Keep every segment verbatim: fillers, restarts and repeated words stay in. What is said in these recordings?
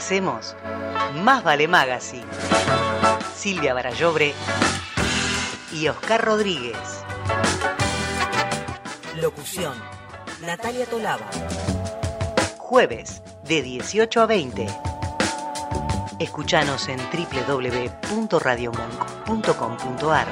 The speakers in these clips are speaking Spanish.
hacemos Más Vale Magazine. Silvia Barallobre y Oscar Rodríguez. Locución: Natalia Tolaba. Jueves de dieciocho a veinte. Escuchanos en doble u doble u doble u punto radio monk punto com punto a r.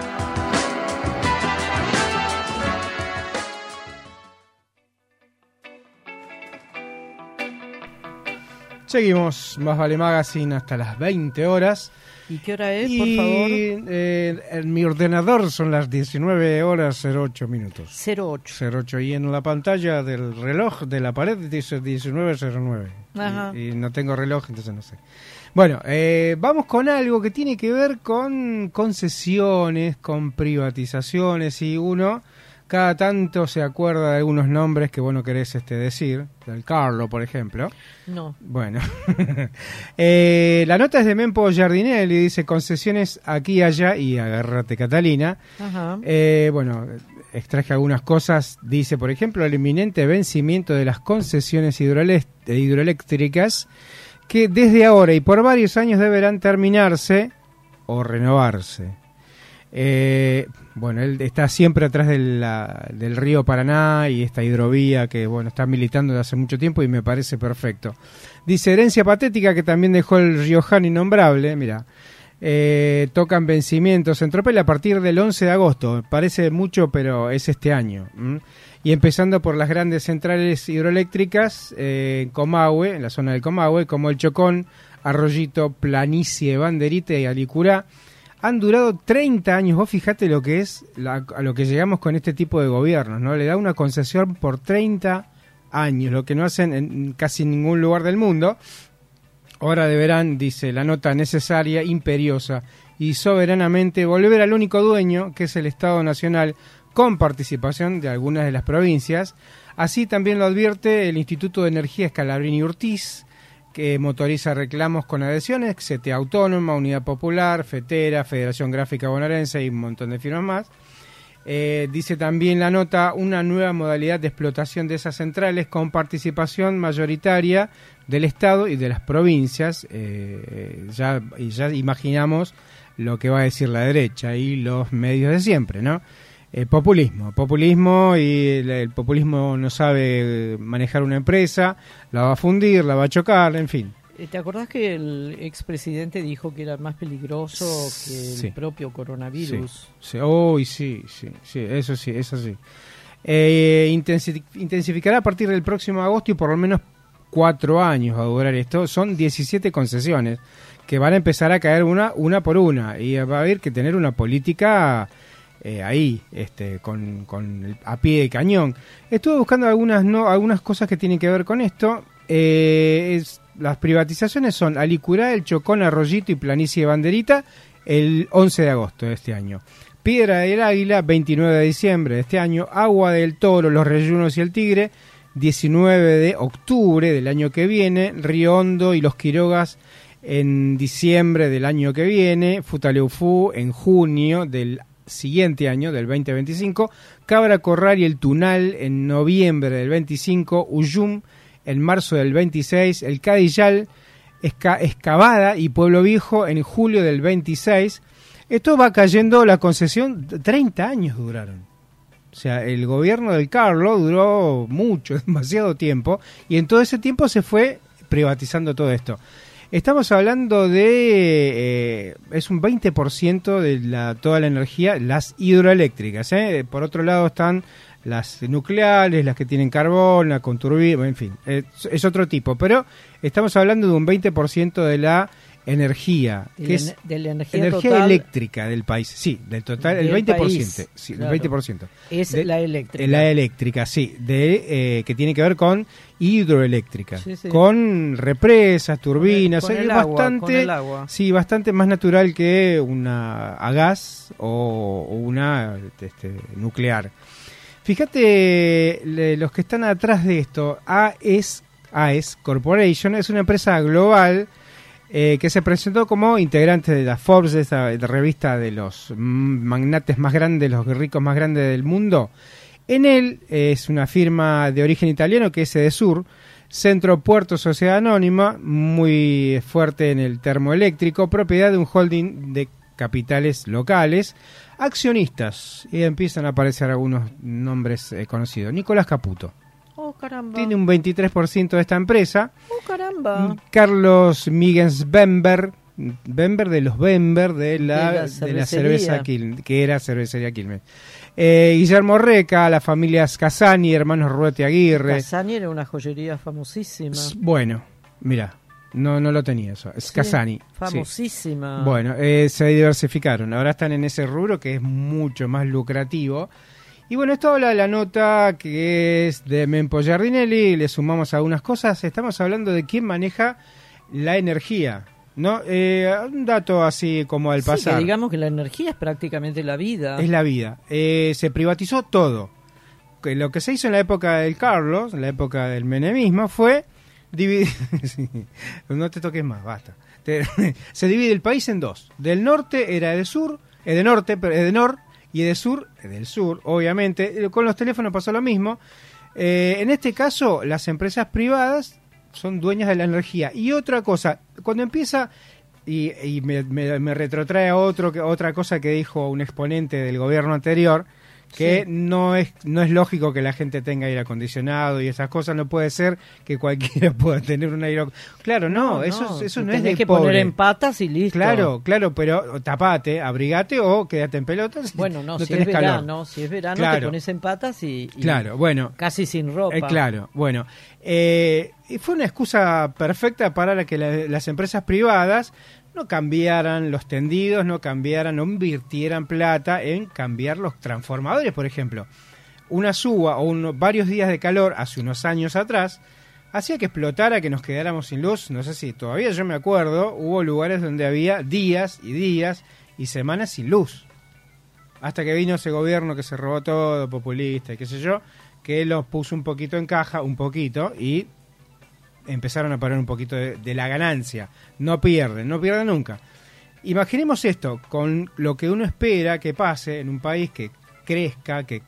Seguimos, Más Vale Magazine hasta las veinte horas. ¿Y qué hora es, y, por favor? Eh, en mi ordenador son las diecinueve horas cero ocho minutos. cero ocho. cero ocho. Y en la pantalla del reloj de la pared dice diecinueve cero nueve. Ajá. Y, y no tengo reloj, entonces no sé. Bueno, eh, vamos con algo que tiene que ver con concesiones, con privatizaciones, y uno cada tanto se acuerda de algunos nombres que vos no querés este, decir, del Carlo, por ejemplo. No. Bueno, eh, la nota es de Mempo Giardinelli, dice concesiones aquí y allá, y agárrate Catalina. Ajá. Eh, bueno, extraje algunas cosas, dice, por ejemplo, el inminente vencimiento de las concesiones hidroelé- hidroeléctricas, que desde ahora y por varios años deberán terminarse o renovarse. Eh, bueno, él está siempre atrás de la, del río Paraná y esta hidrovía que bueno está militando desde hace mucho tiempo y me parece perfecto. Dice, herencia patética que también dejó el riojano innombrable, mira, eh, tocan vencimientos en Tropel a partir del once de agosto, parece mucho pero es este año. ¿m? Y empezando por las grandes centrales hidroeléctricas eh, en Comahue, en la zona del Comahue, como el Chocón, Arroyito, Planicie, Banderita y Alicurá. Han durado treinta años, vos fijate lo que es la, a lo que llegamos con este tipo de gobiernos, ¿no? Le da una concesión por treinta años, lo que no hacen en casi ningún lugar del mundo. Ahora deberán, dice la nota, necesaria, imperiosa y soberanamente volver al único dueño, que es el Estado Nacional, con participación de algunas de las provincias. Así también lo advierte el Instituto de Energía Scalabrini Urtiz, que motoriza reclamos con adhesiones, C T Autónoma, Unidad Popular, FETERA, Federación Gráfica Bonaerense y un montón de firmas más. Eh, dice también la nota una nueva modalidad de explotación de esas centrales con participación mayoritaria del Estado y de las provincias. Eh, ya, y ya imaginamos lo que va a decir la derecha y los medios de siempre, ¿no? Eh, populismo, populismo y el, el populismo no sabe manejar una empresa, la va a fundir, la va a chocar, en fin. ¿Te acordás que el expresidente dijo que era más peligroso que el Sí. propio coronavirus? Sí, sí. Oh, sí, sí, sí, eso sí, eso sí. Eh, intensi- intensificará a partir del próximo agosto y por lo menos cuatro años va a durar esto. Son diecisiete concesiones que van a empezar a caer una, una por una y va a haber que tener una política... Eh, ahí, este, con, con el, a pie de cañón. Estuve buscando algunas no, algunas cosas que tienen que ver con esto. Eh, es, las privatizaciones son Alicurá, El Chocón, Arroyito y Planicie Banderita el once de agosto de este año. Piedra del Águila, veintinueve de diciembre de este año. Agua del Toro, Los Reyunos y el Tigre, diecinueve de octubre del año que viene. Río Hondo y Los Quirogas en diciembre del año que viene. Futaleufú en junio del siguiente año, del veinte veinticinco, Cabra Corral y el Tunal en noviembre del veinticinco, Uyum en marzo del veintiséis, el Cadillal, Esca, Excavada y Pueblo Viejo en julio del veintiséis. Esto va cayendo la concesión, treinta años duraron. O sea, el gobierno del Carlo duró mucho, demasiado tiempo, y en todo ese tiempo se fue privatizando todo esto. Estamos hablando de, eh, es un veinte por ciento de la, toda la energía, las hidroeléctricas. ¿eh? Por otro lado están las nucleares, las que tienen carbón, la con turbina, en fin, es, es otro tipo. Pero estamos hablando de un veinte por ciento de la energía, De que la, es de la energía, energía total eléctrica del país. Sí, del total, el del veinte por ciento. país, Sí, claro. el veinte por ciento. es de- la eléctrica. La eléctrica, sí, de eh, que tiene que ver con hidroeléctrica, Sí, sí. con represas, turbinas, Con el- es con el agua, bastante, con el agua. sí, bastante más natural que una a gas o, o una este, nuclear. Fíjate, le- los que están atrás de esto, AES, AES Corporation es una empresa global eh, que se presentó como integrante de la Forbes, de esta de revista de los magnates más grandes, los ricos más grandes del mundo. En él eh, es una firma de origen italiano que es Edesur, Centro Puerto Sociedad Anónima, muy fuerte en el termoeléctrico, propiedad de un holding de capitales locales, accionistas, y empiezan a aparecer algunos nombres eh, conocidos. Nicolás Caputo. Oh, caramba. Tiene un veintitrés por ciento de esta empresa. Oh, caramba. Carlos Míguez Bember, Bember de los Bember de la, De la de la cerveza cervecería. que era cervecería Quilmes. Eh, Guillermo Reca, las familias Casani, hermanos Ruete Aguirre. Casani era una joyería famosísima. S- Bueno, mira, no no lo tenía eso. Es Sí, Casani. sí. famosísima. Bueno, eh, se diversificaron. Ahora están en ese rubro que es mucho más lucrativo. Y bueno, esto habla de la nota que es de Mempo Giardinelli. Le sumamos algunas cosas. Estamos hablando de quién maneja la energía, ¿no? Eh, un dato así como al Sí, pasar. que digamos que la energía es prácticamente la vida. Es la vida. Eh, se privatizó todo. Que lo que se hizo en la época del Carlos, en la época del menemismo, fue dividir... Sí, no te toques más, basta. Te- se divide el país en dos. Del norte era de sur, eh, de norte, pero eh, de nor, y de sur, eh, del sur, obviamente. Eh, Con los teléfonos pasó lo mismo. Eh, en este caso, las empresas privadas son dueñas de la energía. Y otra cosa, cuando empieza... Y, y me, me- me retrotrae a otro, que- otra cosa que dijo un exponente del gobierno anterior, que Sí. no es no es lógico que la gente tenga aire acondicionado y esas cosas. No puede ser que cualquiera pueda tener un aire ac- Claro, no, eso, es- eso te no es tenés de que pobre. poner en patas y listo. Claro, claro, pero tapate, abrigate o quédate en pelotas. Bueno, no, si tenés es calor. verano, si es verano Claro. te pones en patas y, y Claro, bueno. casi sin ropa. Eh, claro, bueno. Eh, y fue una excusa perfecta para la que la- las empresas privadas no cambiaran los tendidos, no cambiaran, no invirtieran plata en cambiar los transformadores, por ejemplo. Una suba o uno- varios días de calor hace unos años atrás hacía que explotara, que nos quedáramos sin luz. No sé si todavía yo me acuerdo, hubo lugares donde había días y días y semanas sin luz. Hasta que vino ese gobierno que se robó todo, populista y qué sé yo, que los puso un poquito en caja, un poquito, y empezaron a parar un poquito de, de la ganancia. No pierden, no pierden nunca. Imaginemos esto, con lo que uno espera que pase en un país que crezca, que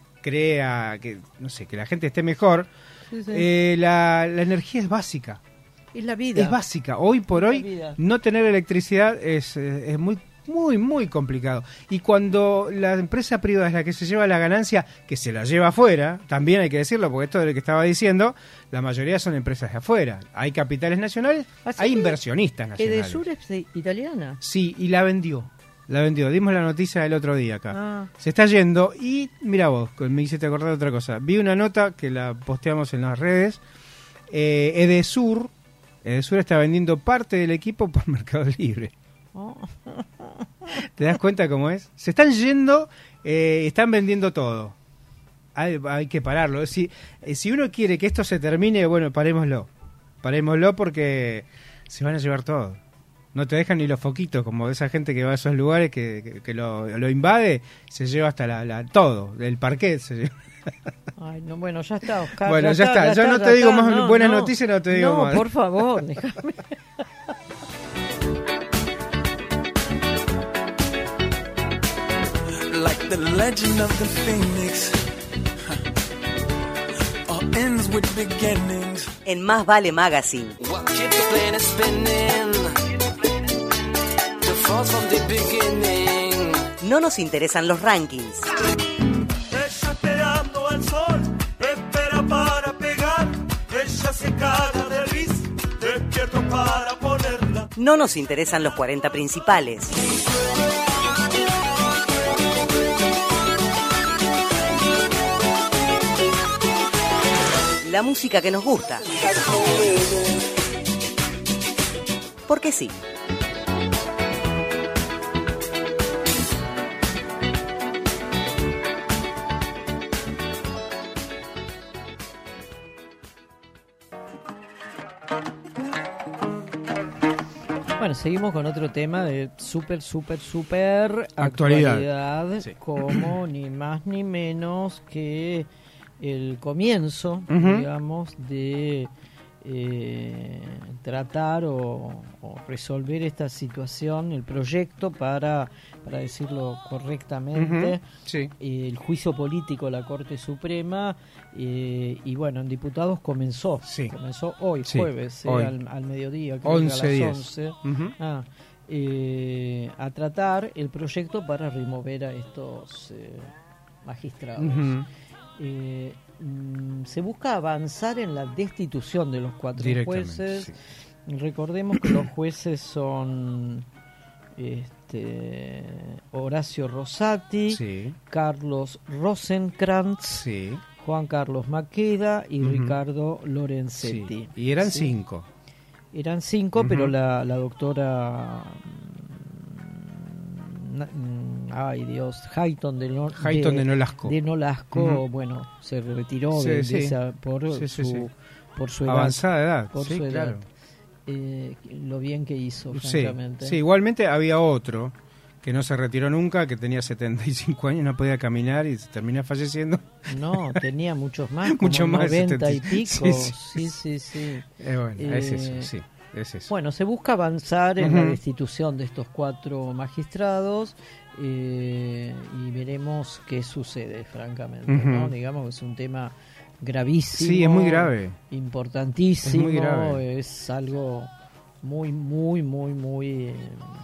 crea, que no sé, que la gente esté mejor. Sí, sí. Eh, la, la energía es básica. es la vida. Es básica. Hoy por Es la hoy vida. no tener electricidad es, eh, es muy, muy, muy complicado. Y cuando la empresa privada es la que se lleva la ganancia, que se la lleva afuera, también hay que decirlo, porque esto de lo que estaba diciendo, la mayoría son empresas de afuera. Hay capitales nacionales, Así hay que inversionistas nacionales. Edesur es eh, italiana. Sí, y la vendió. La vendió. Dimos la noticia el otro día acá. Ah. Se está yendo y mira vos, me hiciste acordar de otra cosa. Vi una nota que la posteamos en las redes. Eh, Edesur, Edesur está vendiendo parte del equipo por Mercado Libre. Oh. ¿Te das cuenta cómo es? Se están yendo, eh, están vendiendo todo. Hay, hay que pararlo. Si, eh, si uno quiere que esto se termine, bueno, parémoslo. Parémoslo porque se van a llevar todo. No te dejan ni los foquitos, como esa gente que va a esos lugares que, que, que lo, lo invade, se lleva hasta la, la todo, el parquet se lleva. Ay, no, bueno, ya está, Oscar. Bueno, ya está, yo no te digo más no, buenas no. noticias, no te digo no, más. por favor, déjame. Like the legend of the phoenix, huh. All ends with beginnings. En Más Vale Magazine. Well, keep the planet spinning. The falls from the beginning. No nos interesan los rankings. Ella esperando al sol, espera para pegar. Ella se caga de risa, despierto para ponerla. No nos interesan los cuarenta principales. La música que nos gusta. Porque sí. Bueno, seguimos con otro tema de súper, súper, súper Actualidad. actualidad, Sí. como ni más ni menos que el comienzo, Ujú. digamos, de eh, tratar o, o resolver esta situación, el proyecto para, para decirlo correctamente, Uh-huh. Sí. eh, el juicio político de la Corte Suprema, eh, y bueno, en diputados comenzó, Sí. comenzó hoy, Sí, jueves, eh, hoy. al, al mediodía, creo que a once las diez. once. Ujú. Ah, eh, a tratar el proyecto para remover a estos eh, magistrados. Ujú. Eh, mm, se busca avanzar en la destitución de los cuatro Directamente, jueces. sí. Recordemos que los jueces son este, Horacio Rosati, Sí, Carlos Rosenkrantz, sí, Juan Carlos Maqueda y Ujú. Ricardo Lorenzetti. sí. Y eran Sí. cinco. Eran cinco, Ujú. pero la, la doctora... mm, na- mm, Ay, Dios, Hayton de, no, Hayton de Nolasco. de Nolasco, Ujú. bueno, se retiró Sí, de, de sí. esa, por, Sí, sí, su, sí. por su edad. Avanzada edad. por sí, su edad. claro. Eh, lo bien que hizo, Sí, francamente. sí, igualmente había otro que no se retiró nunca, que tenía setenta y cinco años, no podía caminar y se termina falleciendo. No, tenía muchos más, como Mucho más de noventa y setenta. pico. Sí, Sí, sí, sí, sí. Eh, bueno, es Eh, eso, sí, es eso. Bueno, se busca avanzar en la Ujú. destitución de estos cuatro magistrados, eh, y veremos qué sucede, francamente, Ujú. ¿no? Digamos que es un tema gravísimo. Sí, es muy grave. Importantísimo. Es muy grave. Es algo muy, muy, muy, muy... eh,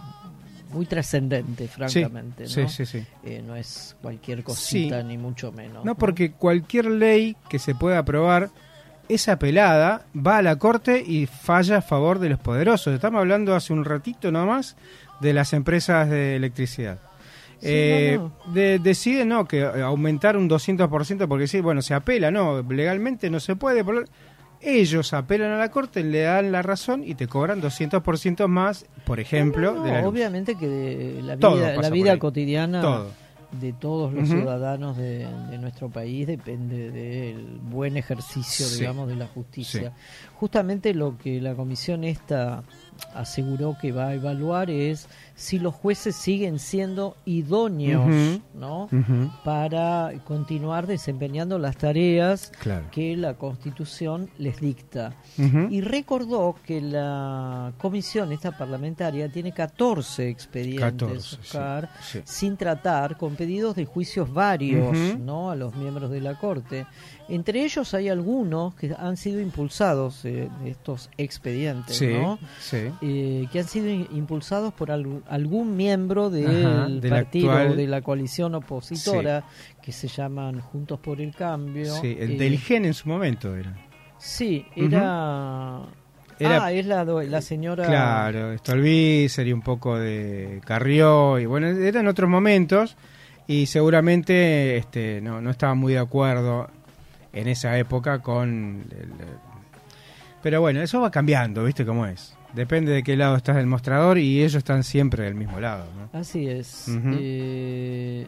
muy trascendente, francamente, sí, ¿no? sí, sí. Eh, no es cualquier cosita, Sí. ni mucho menos. No, porque cualquier ley que se pueda aprobar es apelada, va a la Corte y falla a favor de los poderosos. Estamos hablando hace un ratito nomás de las empresas de electricidad. Sí, Eh, no, de- deciden no que aumentar un doscientos por ciento porque sí, bueno, se apela, no, legalmente no se puede. por- Ellos apelan a la Corte, le dan la razón y te cobran doscientos por ciento más, por ejemplo, No, no, de la luz. obviamente que de la Todo vida, pasa la por vida ahí. cotidiana Todo. de todos los Ujú. ciudadanos de, de nuestro país depende del buen ejercicio, Sí. digamos, de la justicia. Justamente lo que la comisión esta aseguró que va a evaluar es si los jueces siguen siendo idóneos, Ujú. ¿no? Ujú. Para continuar desempeñando las tareas Claro. que la Constitución les dicta. Ujú. Y recordó que la comisión esta parlamentaria tiene catorce expedientes, catorce, sí, Oscar, sí. sin tratar, con pedidos de juicios varios, Ujú. ¿no? A los miembros de la Corte. Entre ellos hay algunos que han sido impulsados, eh, de estos expedientes, Sí, ¿no? sí. Eh, que han sido in- impulsados por al- algún miembro del Ajá, del partido actual- de la coalición opositora, que se llaman Juntos por el Cambio. Sí, el Eh, del Gen en su momento era. Sí, era... Era- ah, es la, do- la señora... Claro, Stolbizer y un poco de Carrió, y bueno, eran otros momentos, y seguramente este, no, no estaba muy de acuerdo en esa época con... el- el- pero bueno, eso va cambiando, ¿viste cómo es? Depende de qué lado estás del mostrador y ellos están siempre del mismo lado, ¿no? Así es. Ujú. Eh,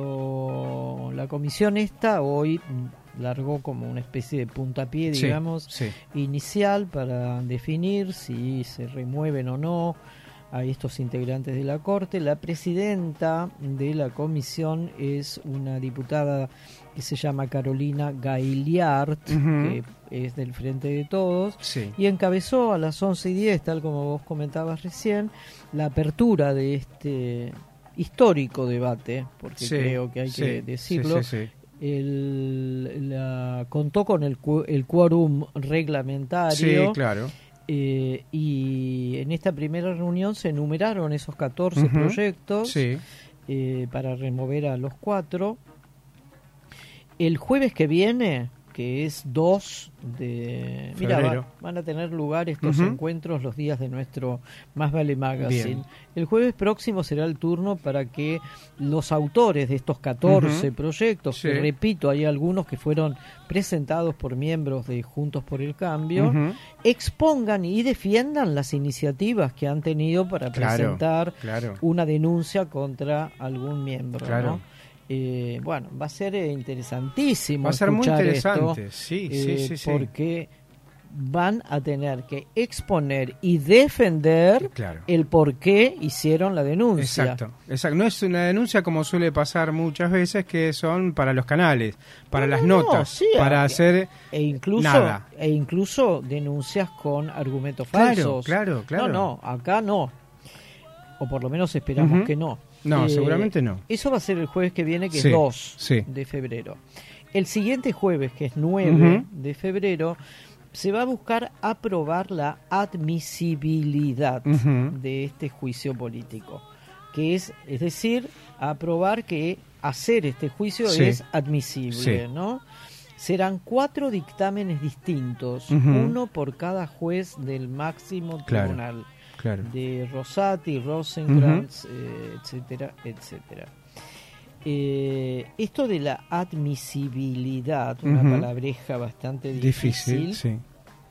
lo- la comisión esta hoy mm, largó como una especie de puntapié, Sí, digamos, sí. inicial para definir si se remueven o no a estos integrantes de la Corte. La presidenta de la comisión es una diputada que se llama Carolina Gailiart, Ujú. que es del Frente de Todos, Sí. y encabezó a las once y diez, tal como vos comentabas recién, la apertura de este histórico debate, porque Sí, creo que hay sí, que decirlo. sí, sí, sí. El, la, contó con el, cu- el quórum reglamentario. Sí, claro. Eh, y en esta primera reunión se enumeraron esos catorce Ujú. proyectos, Sí. eh, para remover a los cuatro. El jueves que viene, que es dos de... Mira, Febrero. va- van a tener lugar estos Ujú. encuentros los días de nuestro Más Vale Magazine. Bien. El jueves próximo será el turno para que los autores de estos catorce Ujú. proyectos, Sí. que repito, hay algunos que fueron presentados por miembros de Juntos por el Cambio, Ujú. expongan y defiendan las iniciativas que han tenido para Claro, presentar claro. una denuncia contra algún miembro, Claro. ¿no? Eh, bueno, va a ser eh, interesantísimo Va a ser muy escuchar interesante, esto, sí, eh, sí, sí, sí. porque van a tener que exponer y defender Claro. el por qué hicieron la denuncia. Exacto, exacto. No es una denuncia como suele pasar muchas veces, que son para los canales, para No, las no, no, notas, sí, para a- hacer E incluso, nada. e incluso denuncias con argumentos Claro, falsos. claro, claro. No, no, acá no. O por lo menos esperamos Ujú. que no. No, Eh, seguramente no. Eso va a ser el jueves que viene, que Sí, es dos sí. de febrero. El siguiente jueves, que es nueve Ujú. de febrero, se va a buscar aprobar la admisibilidad Ujú. de este juicio político. Que es, es decir, aprobar que hacer este juicio Sí. es admisible, Sí. ¿no? Serán cuatro dictámenes distintos, Ujú. uno por cada juez del máximo Claro. tribunal, Claro. de Rosati, Rosenkrantz, eh, etcétera, etcétera. Eh, esto de la admisibilidad, una Ujú. palabreja bastante difícil, Difícil, sí.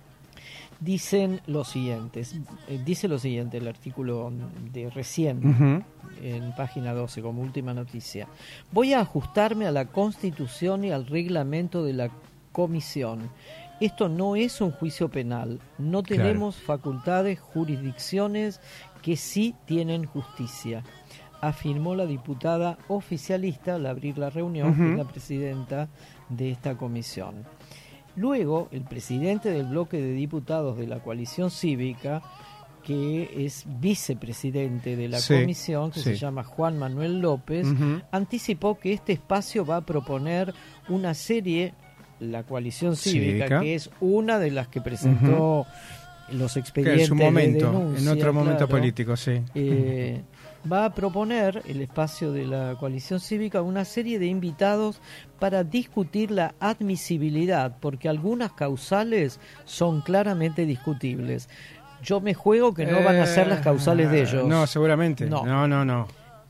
dicen lo siguiente, eh, dice lo siguiente el artículo de recién, Ujú. en página doce, como última noticia. Voy a ajustarme a la Constitución y al reglamento de la Comisión. Esto no es un juicio penal. No Claro. tenemos facultades, jurisdicciones que sí tienen justicia, afirmó la diputada oficialista al abrir la reunión, que Ujú. es la presidenta de esta comisión. Luego, el presidente del bloque de diputados de la coalición cívica, que es vicepresidente de la Sí, comisión, que sí. se llama Juan Manuel López, Ujú. anticipó que este espacio va a proponer una serie, la coalición cívica, Cívica. que es una de las que presentó los Que expedientes en su momento, de denuncia, en otro momento claro, político, sí. eh, va a proponer el espacio de la coalición cívica una serie de invitados para discutir la admisibilidad, porque algunas causales son claramente discutibles. Yo me juego que no van a ser las causales de ellos. Eh, No, seguramente. No. No, no, no.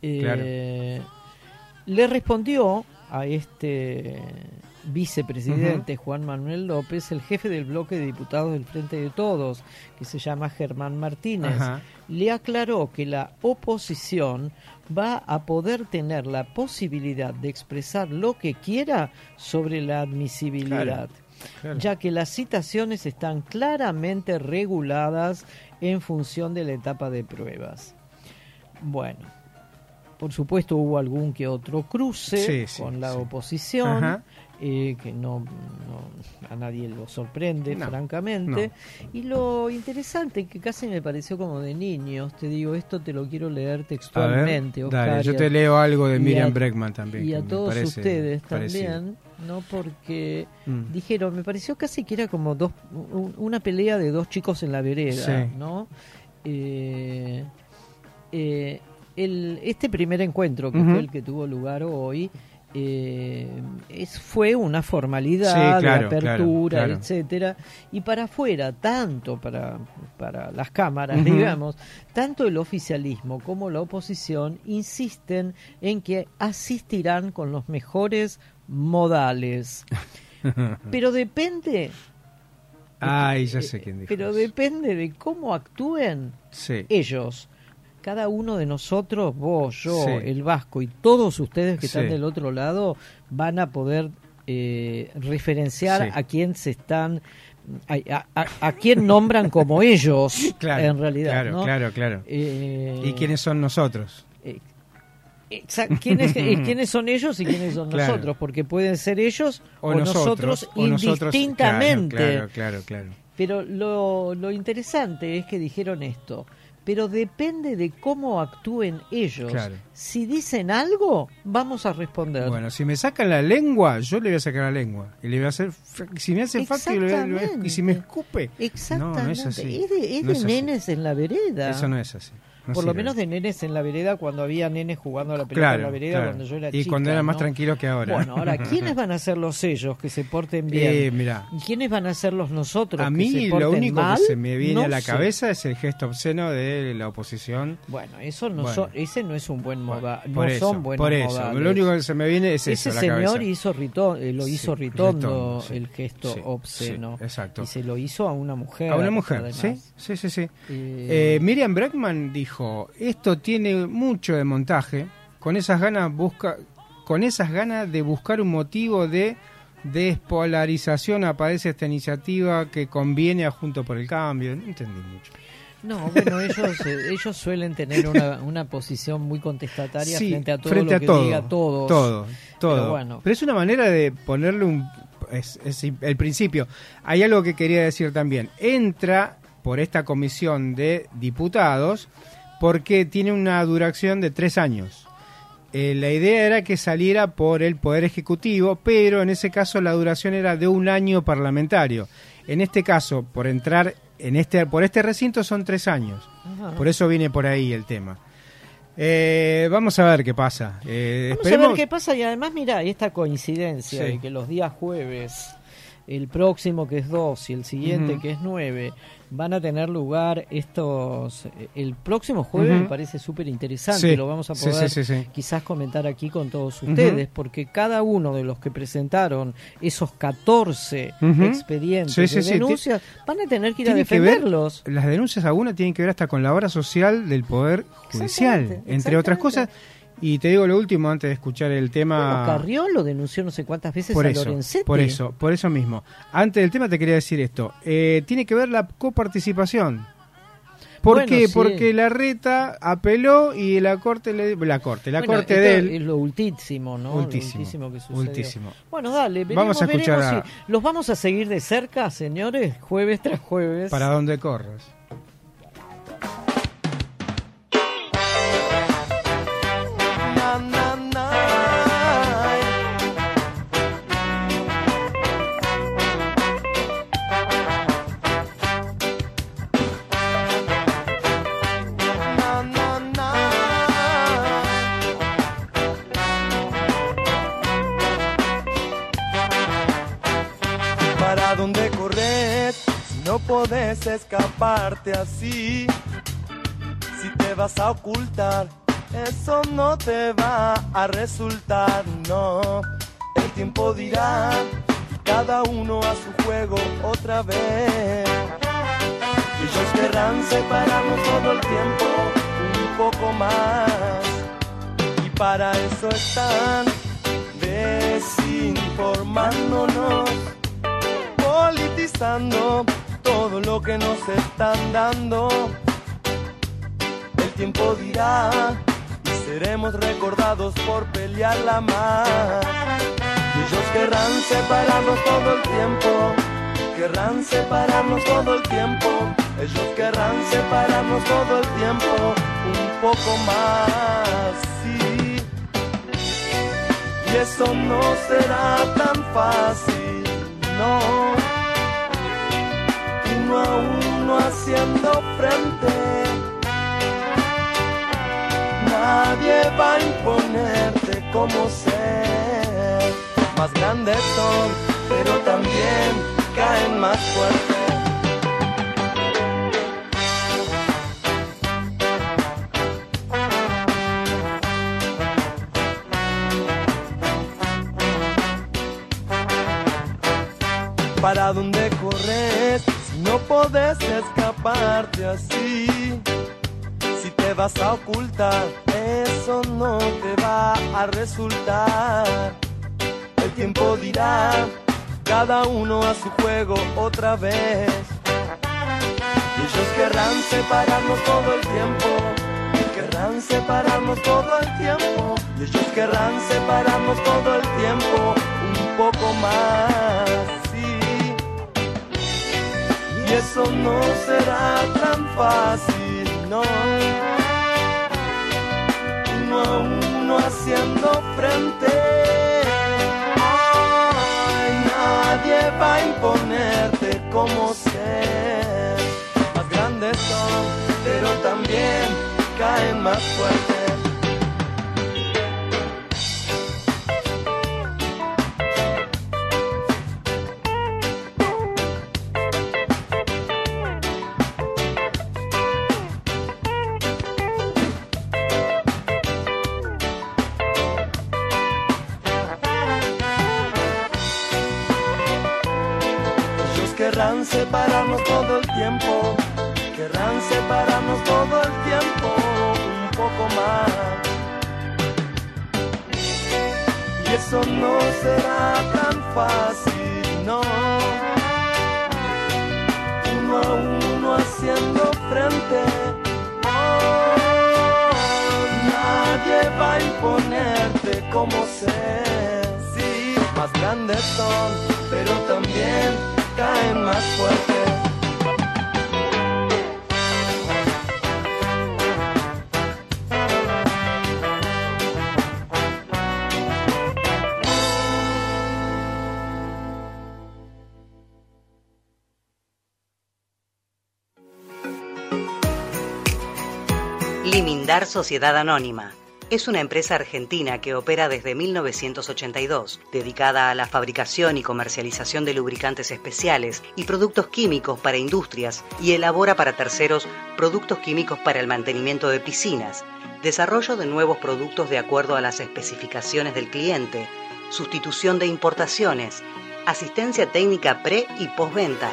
Eh, Le respondió a este vicepresidente Juan Manuel López, el jefe del bloque de diputados del Frente de Todos, que se llama Germán Martínez. Ajá. Le aclaró que la oposición va a poder tener la posibilidad de expresar lo que quiera sobre la admisibilidad, Claro, claro. ya que las citaciones están claramente reguladas en función de la etapa de pruebas. Bueno, por supuesto hubo algún que otro cruce Sí, sí, con la sí. oposición, Ajá. eh, que no, no- a nadie lo sorprende, No, francamente. Y lo interesante, que casi me pareció como de niños, te digo, esto te lo quiero leer A ver, textualmente, Oscar, dale, yo y a- te leo algo de y Miriam a- Bregman también. y que a me todos parece ustedes parecido. también, ¿no? Porque Mm. dijeron, me pareció casi que era como dos, un- una pelea de dos chicos en la vereda, Sí. ¿no? Eh, eh, el, este primer encuentro, que Ujú. fue el que tuvo lugar hoy, eh, es, fue una formalidad Sí, claro, de apertura, claro, claro. etcétera, y para afuera, tanto para, para las cámaras, Ujú. digamos, tanto el oficialismo como la oposición insisten en que asistirán con los mejores modales. Pero depende, Ay, ya sé quién dijo pero eso. depende de cómo actúen Sí. ellos. Cada uno de nosotros, vos, yo, Sí. el Vasco y todos ustedes que Sí. están del otro lado, van a poder eh, referenciar Sí. a quién se están, a, a, a- a quién nombran como ellos, Claro, en realidad. claro, ¿no? claro, claro. Eh, ¿Y quiénes son nosotros? eh, exa- ¿quiénes, eh, quiénes son ellos y quiénes son Claro. nosotros? Porque pueden ser ellos o, O, nosotros, o nosotros, indistintamente. Claro, claro, claro, claro. Pero lo, lo interesante es que dijeron esto. Pero depende de cómo actúen ellos. Claro. Si dicen algo, vamos a responder. Bueno, si me sacan la lengua, yo le voy a sacar la lengua. Y le voy a hacer. Si me hace fácil, le voy a- le voy a- Exactamente. y si me escupe. Exactamente. No, no es así. Es de, es No de es así. nenes en la vereda. Eso no es así. No Por lo sirve. menos de nenes en la vereda, cuando había nenes jugando a la pelota Claro, en la vereda, claro. cuando yo era Y chica. cuando era más ¿no? tranquilo que ahora. Bueno, ahora, ¿quiénes van a ser los sellos que se porten bien? Eh, mirá. ¿Y quiénes van a ser los nosotros A que mí se lo porten único mal? que se me viene No a la sé. cabeza es el gesto obsceno de la oposición. Bueno, eso no Bueno. son- ese no es un buen moda, por no eso, son buenos por eso. modales. Lo único que se me viene es Ese eso a la señor cabeza. hizo rito- eh, lo Sí, hizo Ritondo, Ritondo, sí. el gesto Sí, obsceno. sí, exacto. Y se lo hizo a una mujer. A una mujer, además. sí, sí, sí, sí. Eh, Eh, Miriam Bregman dijo, esto tiene mucho de montaje, con esas ganas busca, con esas ganas de buscar un motivo de despolarización aparece esta iniciativa que conviene a Juntos por el Cambio. No entendí mucho. No, bueno, ellos eh, ellos suelen tener una, una posición muy contestataria Sí, frente a todo frente lo a que todo, diga todos. Todo, todo. Pero bueno. Pero es una manera de ponerle un... Es, es el principio. Hay algo que quería decir también. Entra por esta comisión de diputados porque tiene una duración de tres años. Eh, la idea era que saliera por el Poder Ejecutivo, pero en ese caso la duración era de un año parlamentario. En este caso, por entrar en este por este recinto son tres años. Ajá. Por eso viene por ahí el tema. Eh, vamos a ver qué pasa. Eh, vamos esperemos... a ver qué pasa y además, mira, esta coincidencia Sí. de que los días jueves, el próximo que es dos y el siguiente Uh-huh. que es nueve, van a tener lugar estos... El próximo jueves Uh-huh. me parece súper interesante, Sí. lo vamos a Sí, poder sí, sí, sí. quizás comentar aquí con todos ustedes, Uh-huh. porque cada uno de los que presentaron esos catorce Uh-huh. expedientes Sí, sí, de sí. denuncias van a tener que ir a Tiene que ver- defenderlos. las denuncias algunas tienen que ver hasta con la obra social del Poder Judicial, Exactamente, entre otras cosas. exactamente. Y te digo lo último antes de escuchar el tema. Bueno, Carrión lo denunció no sé cuántas veces por a eso, Lorenzetti. por eso, por eso mismo. Antes del tema te quería decir esto. Eh, tiene que ver la coparticipación. ¿Por Bueno, qué? sí. Porque la reta apeló y la corte le, la corte, la Bueno, corte esto de él. es lo ultísimo, ¿no? Ultísimo, Lo ultísimo que sucedió. ultísimo. Bueno, dale, veremos, Vamos a escuchar veremos a- si los vamos a seguir de cerca, señores, jueves tras jueves. Para donde corras. Na, na, na. Na, na, na. ¿Para dónde correr? Si no podés escaparte así. Si te vas a ocultar, eso no te va a resultar, no. El tiempo dirá, cada uno a su juego otra vez. Ellos querrán separarnos todo el tiempo, un poco más. Y para eso están desinformándonos, politizando todo lo que nos están dando. El tiempo dirá y seremos recordados por pelearla más. Y ellos querrán separarnos todo el tiempo, querrán separarnos todo el tiempo. Ellos querrán separarnos todo el tiempo, un poco más, sí. Y eso no será tan fácil, no. Uno a uno haciendo frente. Nadie va a imponerte cómo ser. Más grandes son, pero también caen más fuerte. ¿Para dónde corres si no podés escaparte así? Si te vas a ocultar, eso no te va a resultar. El tiempo dirá, cada uno a su juego otra vez. Ellos querrán separarnos todo el tiempo, querrán separarnos todo el tiempo. Ellos querrán separarnos todo el tiempo, un poco más, sí. Y eso no será tan fácil, no. Uno a uno haciendo frente. Ay, nadie va a imponerte cómo ser. Más grandes son, pero también caen más fuerte. Querrán separarnos todo el tiempo, querrán separarnos todo el tiempo, un poco más. Y y eso no será tan fácil, no. Uno a uno haciendo frente, oh, nadie va a imponerte como ser. Sí, más grandes son, pero también caen más fuerte. Limindar Sociedad Anónima es una empresa argentina que opera desde mil novecientos ochenta y dos, dedicada a la fabricación y comercialización de lubricantes especiales y productos químicos para industrias, y elabora para terceros productos químicos para el mantenimiento de piscinas, desarrollo de nuevos productos de acuerdo a las especificaciones del cliente, sustitución de importaciones, asistencia técnica pre y postventa.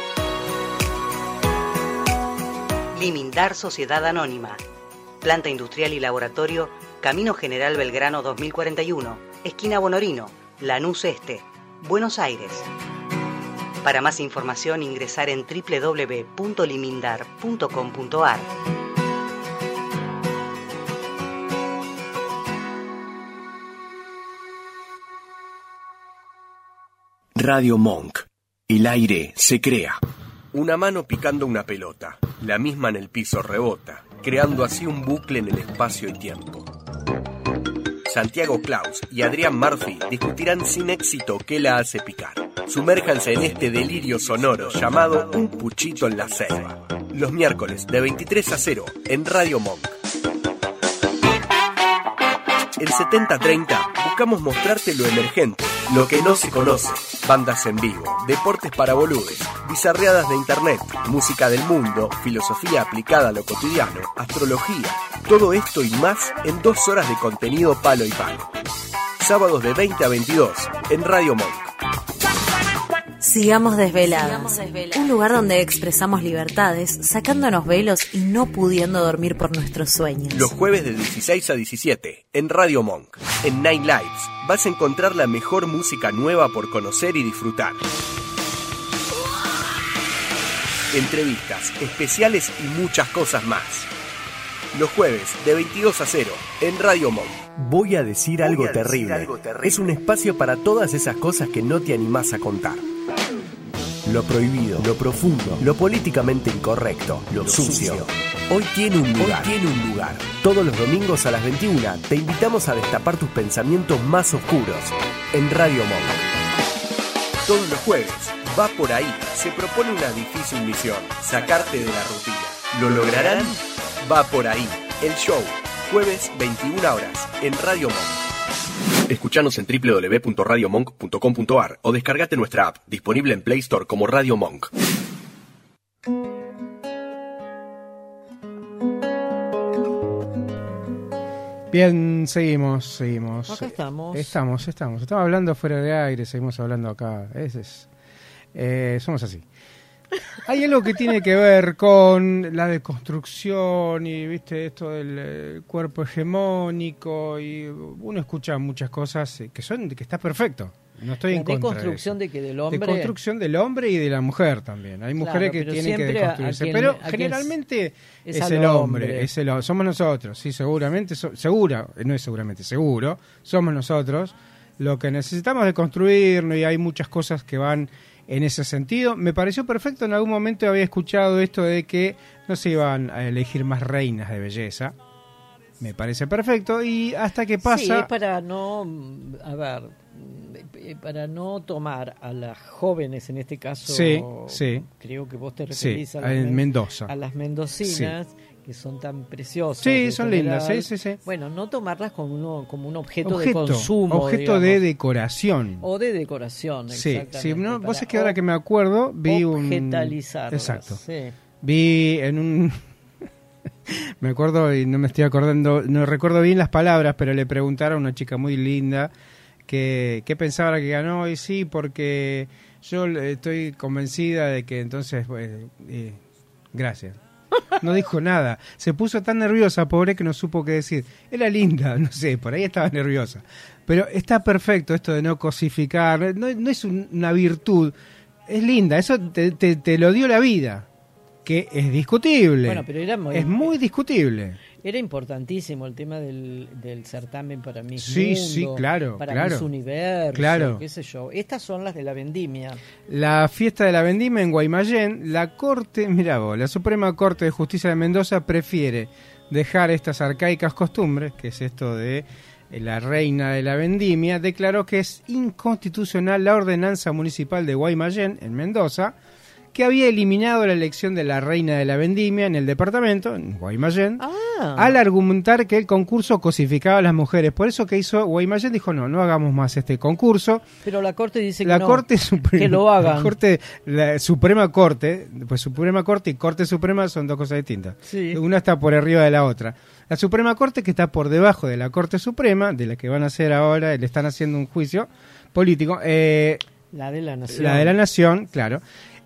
Limindar Sociedad Anónima. Planta industrial y laboratorio, Camino General Belgrano dos mil cuarenta y uno, esquina Bonorino, Lanús Este, Buenos Aires. Para más información ingresar en doble u doble u doble u punto limindar punto com punto a r. Radio Monk. El aire se crea. Una mano picando una pelota, la misma en el piso rebota, creando así un bucle en el espacio y tiempo. Santiago Claus y Adrián Murphy discutirán sin éxito qué la hace picar. Sumérjanse en este delirio sonoro llamado Un Puchito en la Selva. Los miércoles de veintitrés a cero en Radio Monk. El setenta treinta buscamos mostrarte lo emergente, lo que no se conoce. Bandas en vivo, deportes para boludes, bizarreadas de internet, música del mundo, filosofía aplicada a lo cotidiano, astrología. Todo esto y más en dos horas de contenido palo y palo. Sábados de veinte a veintidós en Radio Monk. Sigamos desveladas. Un lugar donde expresamos libertades, sacándonos velos y no pudiendo dormir por nuestros sueños. Los jueves de dieciséis a diecisiete en Radio Monk. En Night Lives vas a encontrar la mejor música nueva por conocer y disfrutar. Entrevistas, especiales y muchas cosas más. Los jueves de veintidós a cero en Radio Monk. Voy a decir, Voy algo, a terrible. decir algo terrible. Es un espacio para todas esas cosas que no te animás a contar. Lo prohibido, lo profundo, lo políticamente incorrecto, lo, lo sucio. sucio. Hoy tiene un lugar. Hoy tiene un lugar. Todos los domingos a las veintiuna te invitamos a destapar tus pensamientos más oscuros en Radio Monk. Todos los jueves, Va por Ahí, se propone una difícil misión, sacarte de la rutina. ¿Lo lograrán? Va por Ahí, el show, jueves veintiuna horas en Radio Monk. Escuchanos en doble u doble u doble u punto radio monk punto com punto a r o descargate nuestra app, disponible en Play Store como Radio Monk. Bien, seguimos, seguimos. Acá estamos. Estamos, estamos. Estamos hablando fuera de aire, seguimos hablando acá. Ese es, eh, somos así. Hay algo que tiene que ver con la deconstrucción y, viste, esto del eh, cuerpo hegemónico, y uno escucha muchas cosas que son que está perfecto. No estoy la en contra deconstrucción de, de que del hombre. Deconstrucción del hombre y de la mujer también. Hay mujeres Claro, que tienen que deconstruirse, quien, pero generalmente es, es el hombre, hombre. es el somos nosotros, sí, seguramente, so, segura, no es seguramente, seguro, somos nosotros lo que necesitamos deconstruirnos, y hay muchas cosas que van en ese sentido. Me pareció perfecto, en algún momento había escuchado esto de que no se iban a elegir más reinas de belleza. Me parece perfecto, y hasta que pasa... Sí, es para no, a ver, para no tomar a las jóvenes, en este caso, sí, sí. creo que vos te referís sí, a, las en Mendoza. a las mendocinas, sí. que son tan preciosas. Sí, son general. lindas, sí, sí, sí. Bueno, no tomarlas como, uno, como un objeto, objeto de consumo. Objeto digamos. de decoración. O de decoración, sí, exactamente. Sí, no, vos es que ahora que me acuerdo, vi un... Objetalizarlas. Exacto. Sí. Vi en un... me acuerdo, y no me estoy acordando, no recuerdo bien las palabras, pero le preguntaron a una chica muy linda que qué pensaba que ganó, y sí, porque yo estoy convencida de que entonces, pues, eh, gracias. no dijo nada. Se puso tan nerviosa, pobre, que no supo qué decir. Era linda, no sé, por ahí estaba nerviosa. Pero está perfecto esto de no cosificar, no, no es un, una virtud, es linda, eso te, te, te lo dio la vida, que es discutible. Bueno, pero era muy, es muy discutible. Era importantísimo el tema del, del certamen para Miss Sí, Mundo, sí, claro, para claro. Miss Universo, Claro. qué sé yo. Estas son las de la vendimia. La fiesta de la vendimia en Guaymallén, la Corte, mirá vos, la Suprema Corte de Justicia de Mendoza prefiere dejar estas arcaicas costumbres, que es esto de eh, la reina de la vendimia, declaró que es inconstitucional la ordenanza municipal de Guaymallén, en Mendoza, que había eliminado la elección de la reina de la vendimia en el departamento, en Guaymallén, Ah. al argumentar que el concurso cosificaba a las mujeres. Por eso que hizo Guaymallén, dijo, no, no hagamos más este concurso. Pero la Corte dice que La no, Corte Suprema, que lo hagan. La, Corte, la Suprema Corte, pues Suprema Corte y Corte Suprema son dos cosas distintas. Sí. Una está por arriba de la otra. La Suprema Corte, que está por debajo de la Corte Suprema, de la que van a hacer ahora, le están haciendo un juicio político. Eh, La de la Nación. la de la Nación, claro.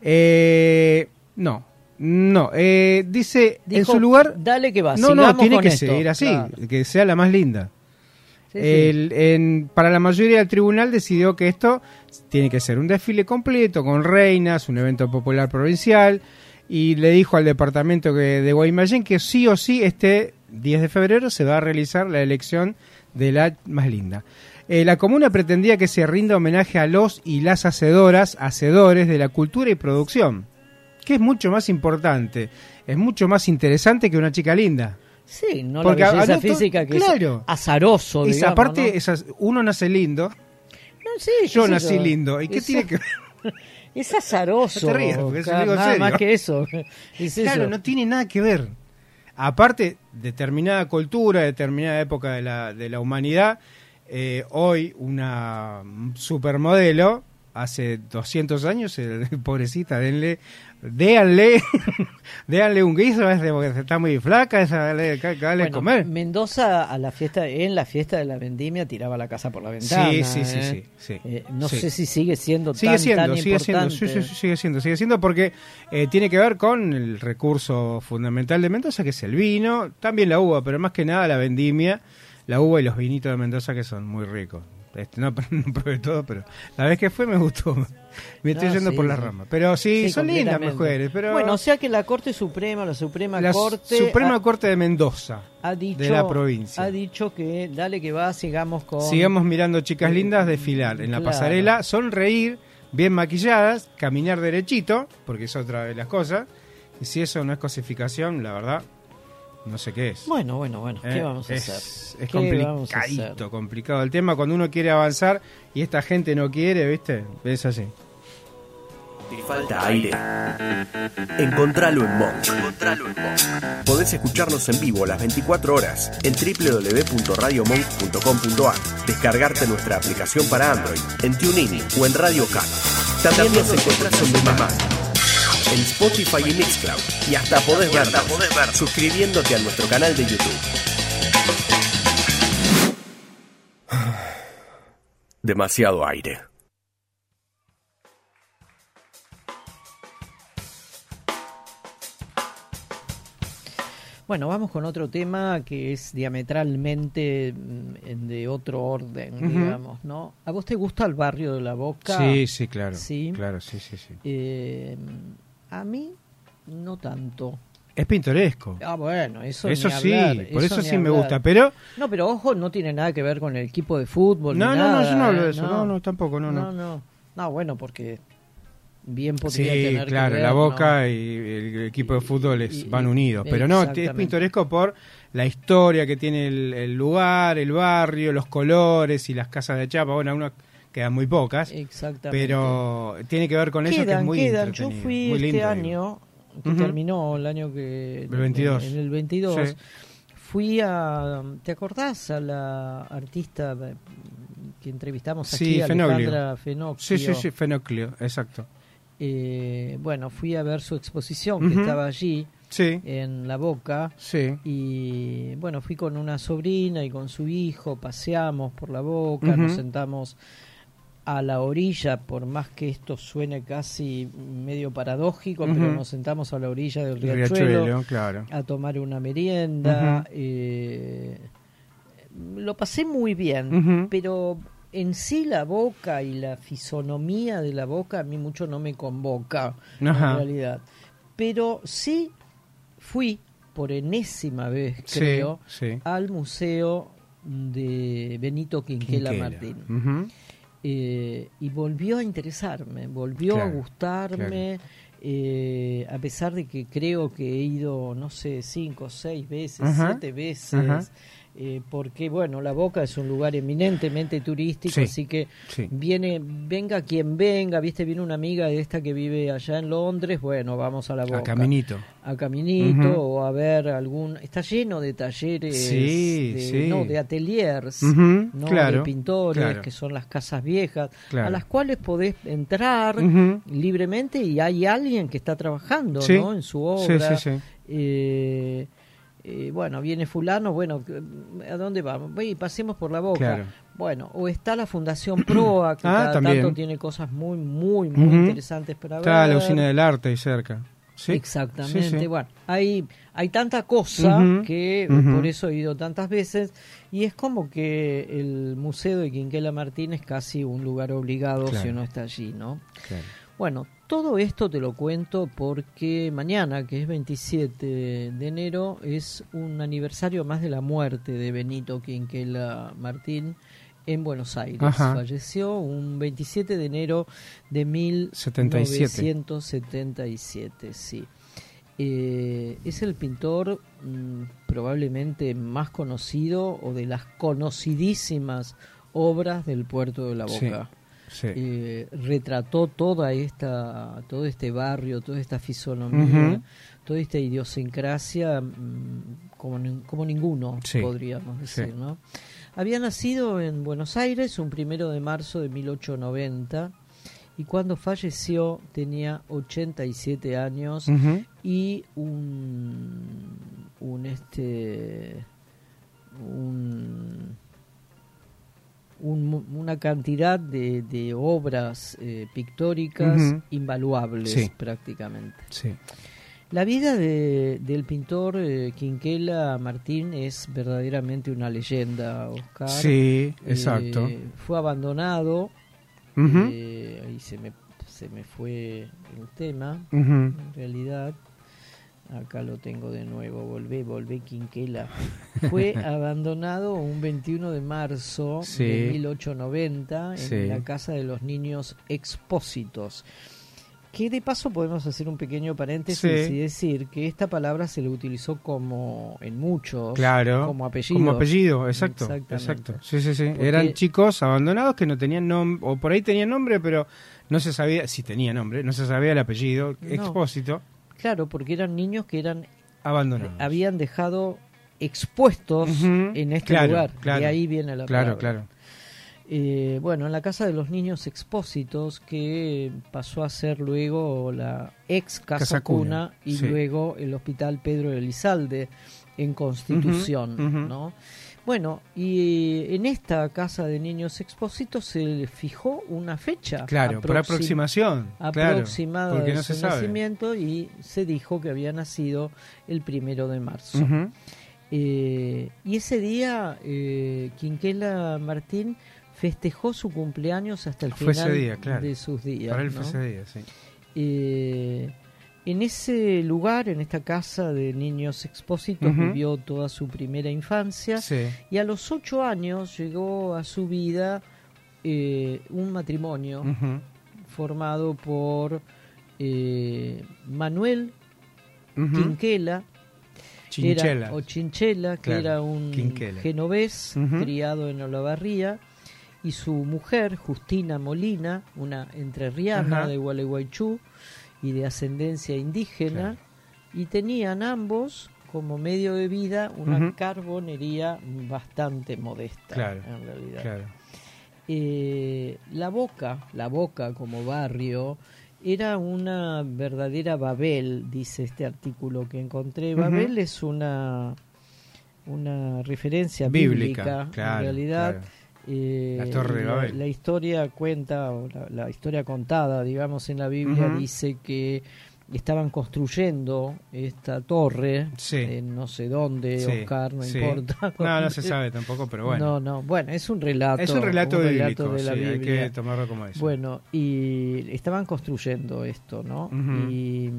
Eh, no, no. Eh, dice, Dijo, en su lugar... dale que va, No, no, sigamos tiene con que esto. seguir así, Claro. que sea la más linda. Sí, sí. El, en, para la mayoría del tribunal decidió que esto tiene que ser un desfile completo, con reinas, un evento popular provincial, y le dijo al departamento que, de Guaymallén que sí o sí este diez de febrero se va a realizar la elección de la más linda. Eh, la comuna pretendía que se rinda homenaje a los y las hacedoras, hacedores de la cultura y producción, que es mucho más importante, es mucho más interesante que una chica linda. Sí, no Porque la belleza a- a- física que claro. es azaroso, Esa digamos, aparte, ¿no? esas, uno nace lindo, No, sí, yo qué sé nací yo. lindo. ¿Y qué Eso- tiene que ver? Es azaroso. No te rías, porque eso claro, digo en nada serio. más que eso. Es Claro, eso. no tiene nada que ver. Aparte, determinada cultura, determinada época de la, de la humanidad, eh, hoy una supermodelo, hace doscientos años, eh, pobrecita, denle, déanle, déanle un guiso, es de- porque está muy flaca, esa, dale, dale Bueno, comer. Mendoza a la fiesta, en la fiesta de la vendimia tiraba la casa por la ventana. Sí, sí, sí, ¿eh? sí, sí. Eh, no Sí. sé si sigue siendo Sigue tan, siendo, tan sigue siendo, importante. sí, sí, sí, sigue siendo, sigue siendo porque eh, tiene que ver con el recurso fundamental de Mendoza, que es el vino, también la uva, pero más que nada la vendimia, la uva y los vinitos de Mendoza, que son muy ricos. Este, no, no probé todo, pero la vez que fue me gustó. Me estoy No, yendo sí, por la sí. rama. Pero sí, Sí, son lindas completamente. mujeres. Pero Bueno, o sea que la Corte Suprema, la Suprema la Corte Suprema ha, Corte de Mendoza, ha dicho, de la provincia. ha dicho que dale que va, sigamos con... Sigamos mirando chicas lindas desfilar en la Claro. pasarela, sonreír, bien maquilladas, caminar derechito, porque es otra de las cosas. Y si eso no es cosificación, la verdad, no sé qué es. Bueno, bueno, bueno, ¿qué Eh, vamos a es, hacer? Es ¿Qué vamos a hacer? complicadito, complicado el tema. Cuando uno quiere avanzar y esta gente no quiere, ¿viste? Es así. ¿Te falta aire? Encontralo en Monk. Podés escucharnos en vivo las veinticuatro horas en doble u doble u doble u punto radio monk punto com punto a r, descargarte nuestra aplicación para Android, en TuneIn o en Radio Cat. También nos encontrás en demand, en Spotify y Mixcloud, y hasta podés vernos suscribiéndote a nuestro canal de YouTube. Demasiado aire. Bueno, vamos con otro tema que es diametralmente mm, de otro orden, Ujú. digamos, ¿no? ¿A vos te gusta el barrio de La Boca? Sí, sí, claro. Sí. Claro, sí, sí, sí. Eh, a mí, no tanto. Es pintoresco. Ah, bueno, eso Eso ni sí, hablar, por eso ni sí me hablar. gusta, pero... No, pero ojo, no tiene nada que ver con el equipo de fútbol. No, ni no, no, nada, yo no hablo ¿eh? de eso, no, no, tampoco, no, no. No, no, no, bueno, porque bien Sí, podría tener claro, que ver, la Boca ¿no? y el equipo de fútbol es- Y- van unidos, y- pero no, es exactamente. pintoresco por la historia que tiene el, el lugar, el barrio, los colores y las casas de chapa. Bueno, unas quedan muy pocas, Exactamente. pero tiene que ver con eso, que es Quedan, muy quedan. Yo entretenido, fui muy este lindo, digo. año, que Ujú. terminó el año que... El veintidós. En, en el veintidós. Sí. Fui a... ¿Te acordás a la artista eh, que entrevistamos Sí, aquí, Fenoglio. Alejandra Fenocchio? Sí, sí, sí, Fenoclio, exacto. Eh, bueno, fui a ver su exposición, que Ujú. estaba allí, Sí, en La Boca. sí. Y bueno, fui con una sobrina y con su hijo, paseamos por La Boca, Ujú. nos sentamos a la orilla, por más que esto suene casi medio paradójico, uh-huh. pero nos sentamos a la orilla del riachuelo, riachuelo claro. a tomar una merienda. Uh-huh. eh, lo pasé muy bien, uh-huh. pero en sí la Boca y la fisonomía de la Boca a mí mucho no me convoca, uh-huh. en realidad. Pero sí fui por enésima vez, creo, sí, sí. al museo de Benito Quinquela, Quinquela. Martín. Uh-huh. Eh, y volvió a interesarme, volvió claro, a gustarme, claro. eh, a pesar de que creo que he ido, no sé, cinco, seis veces, uh-huh. siete veces, uh-huh. eh, porque, bueno, La Boca es un lugar eminentemente turístico, sí, así que sí. viene, venga quien venga, viste, viene una amiga de esta que vive allá en Londres, bueno, vamos a La Boca. A Caminito. A Caminito, uh-huh. o a ver algún... Está lleno de talleres, sí, de, sí. no, de ateliers, uh-huh. ¿no? claro, de pintores, claro. que son las casas viejas, claro. a las cuales podés entrar uh-huh. libremente y hay alguien que está trabajando, sí. ¿no? En su obra. Sí, sí, sí. Eh, eh, bueno, viene fulano, bueno, ¿a dónde vamos? Y pasemos por La Boca. Claro. Bueno, o está la Fundación Proa, que ah, cada también. tanto tiene cosas muy, muy, muy uh-huh. interesantes para ver. Está la usina del arte ahí cerca. ¿Sí? Exactamente, sí, sí. bueno, hay, hay tanta cosa uh-huh. que uh-huh. por eso he ido tantas veces y es como que el Museo de Quinquela Martín es casi un lugar obligado claro. si uno está allí, ¿no? Claro. Bueno, todo esto te lo cuento porque mañana, que es veintisiete de enero, es un aniversario más de la muerte de Benito Quinquela Martín en Buenos Aires. Ajá. Falleció un veintisiete de enero de mil novecientos setenta y siete, sí. Eh, es el pintor mmm, probablemente más conocido o de las conocidísimas obras del Puerto de La Boca. Sí, sí. Eh, retrató toda esta, todo este barrio, toda esta fisonomía, uh-huh. toda esta idiosincrasia mmm, como, como ninguno, sí. podríamos decir, sí. ¿no? Había nacido en Buenos Aires un primero de marzo de mil ochocientos noventa y cuando falleció tenía ochenta y siete años uh-huh. y un, un este un, un una cantidad de, de obras eh, pictóricas uh-huh. invaluables sí. prácticamente. Sí. La vida de, del pintor eh, Quinquela Martín es verdaderamente una leyenda, Oscar. Sí, exacto. Eh, fue abandonado, uh-huh. eh, ahí se me, se me fue el tema, uh-huh. en realidad. Acá lo tengo de nuevo, volvé, volvé Quinquela. Fue abandonado un veintiuno de marzo sí. de mil ochocientos noventa en sí. la Casa de los Niños Expósitos. Que de paso podemos hacer un pequeño paréntesis sí. y decir que esta palabra se le utilizó como en muchos, claro, como apellido. Como apellido, exacto, exacto. Sí, sí, sí. Porque eran chicos abandonados que no tenían nombre, o por ahí tenían nombre, pero no se sabía, si tenía nombre, no se sabía el apellido, no. Expósito. Claro, porque eran niños que eran abandonados. Habían dejado expuestos uh-huh. en este claro, lugar. Claro, de ahí viene la claro, palabra. Claro, claro. Eh, bueno, en la Casa de los Niños Expósitos, que pasó a ser luego la ex Casa, Casa Cuna, Cuna y sí. luego el Hospital Pedro de Elizalde en Constitución, uh-huh, uh-huh. ¿no? Bueno, y en esta Casa de Niños Expósitos se le fijó una fecha. Claro, aproxim- por aproximación. Aproximada claro, de no su se sabe. nacimiento y se dijo que había nacido el primero de marzo. Uh-huh. Eh, y ese día, eh, Quinquela Martín festejó su cumpleaños hasta el fue final ese día, claro. de sus días. Para él ¿no? fue ese día, sí. Eh, en ese lugar, en esta casa de niños expósitos, uh-huh. vivió toda su primera infancia sí. y a los ocho años llegó a su vida eh, un matrimonio uh-huh. formado por eh, Manuel uh-huh. Quinquela, Chinchela. Era, o Chinchela, que claro. era un Quinquela. genovés uh-huh. criado en Olavarría, y su mujer, Justina Molina, una entrerriana uh-huh. de Gualeguaychú y de ascendencia indígena, claro. y tenían ambos como medio de vida una uh-huh. carbonería bastante modesta, claro. en realidad. Claro. Eh, la Boca, la Boca como barrio, era una verdadera Babel, dice este artículo que encontré. Uh-huh. Babel es una una referencia bíblica, bíblica claro, en realidad. Claro. Eh, la Torre de la, Babel. la historia cuenta, o la, la historia contada, digamos, en la Biblia, uh-huh. dice que estaban construyendo esta torre, sí. en no sé dónde, sí. Oscar, no sí. importa. No, no se sabe tampoco, pero bueno. No, no, bueno, es un relato. Es un relato, un bíblico, relato de la sí, Biblia. hay que tomarlo como eso. Bueno, y estaban construyendo esto, ¿no? Uh-huh. Y...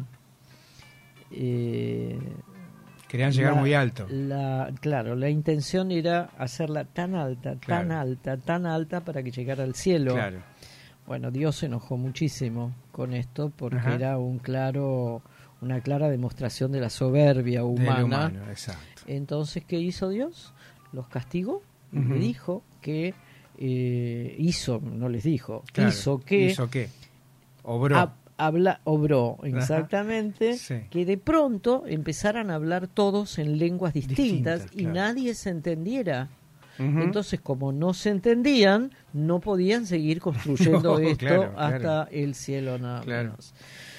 Eh, Querían llegar la, muy alto. La, claro, la intención era hacerla tan alta, claro. tan alta, tan alta para que llegara al cielo. Claro. Bueno, Dios se enojó muchísimo con esto porque Ajá. era un claro, una clara demostración de la soberbia humana. Humano, exacto. Entonces, ¿qué hizo Dios? Los castigó y uh-huh. le dijo que eh, hizo, no les dijo, claro. hizo que... ¿Hizo qué? Obró. A, habla, obró, exactamente, sí. que de pronto empezaran a hablar todos en lenguas distintas, distintas y claro. nadie se entendiera. Uh-huh. Entonces, como no se entendían, no podían seguir construyendo no, esto claro, hasta claro. el cielo nada claro. menos.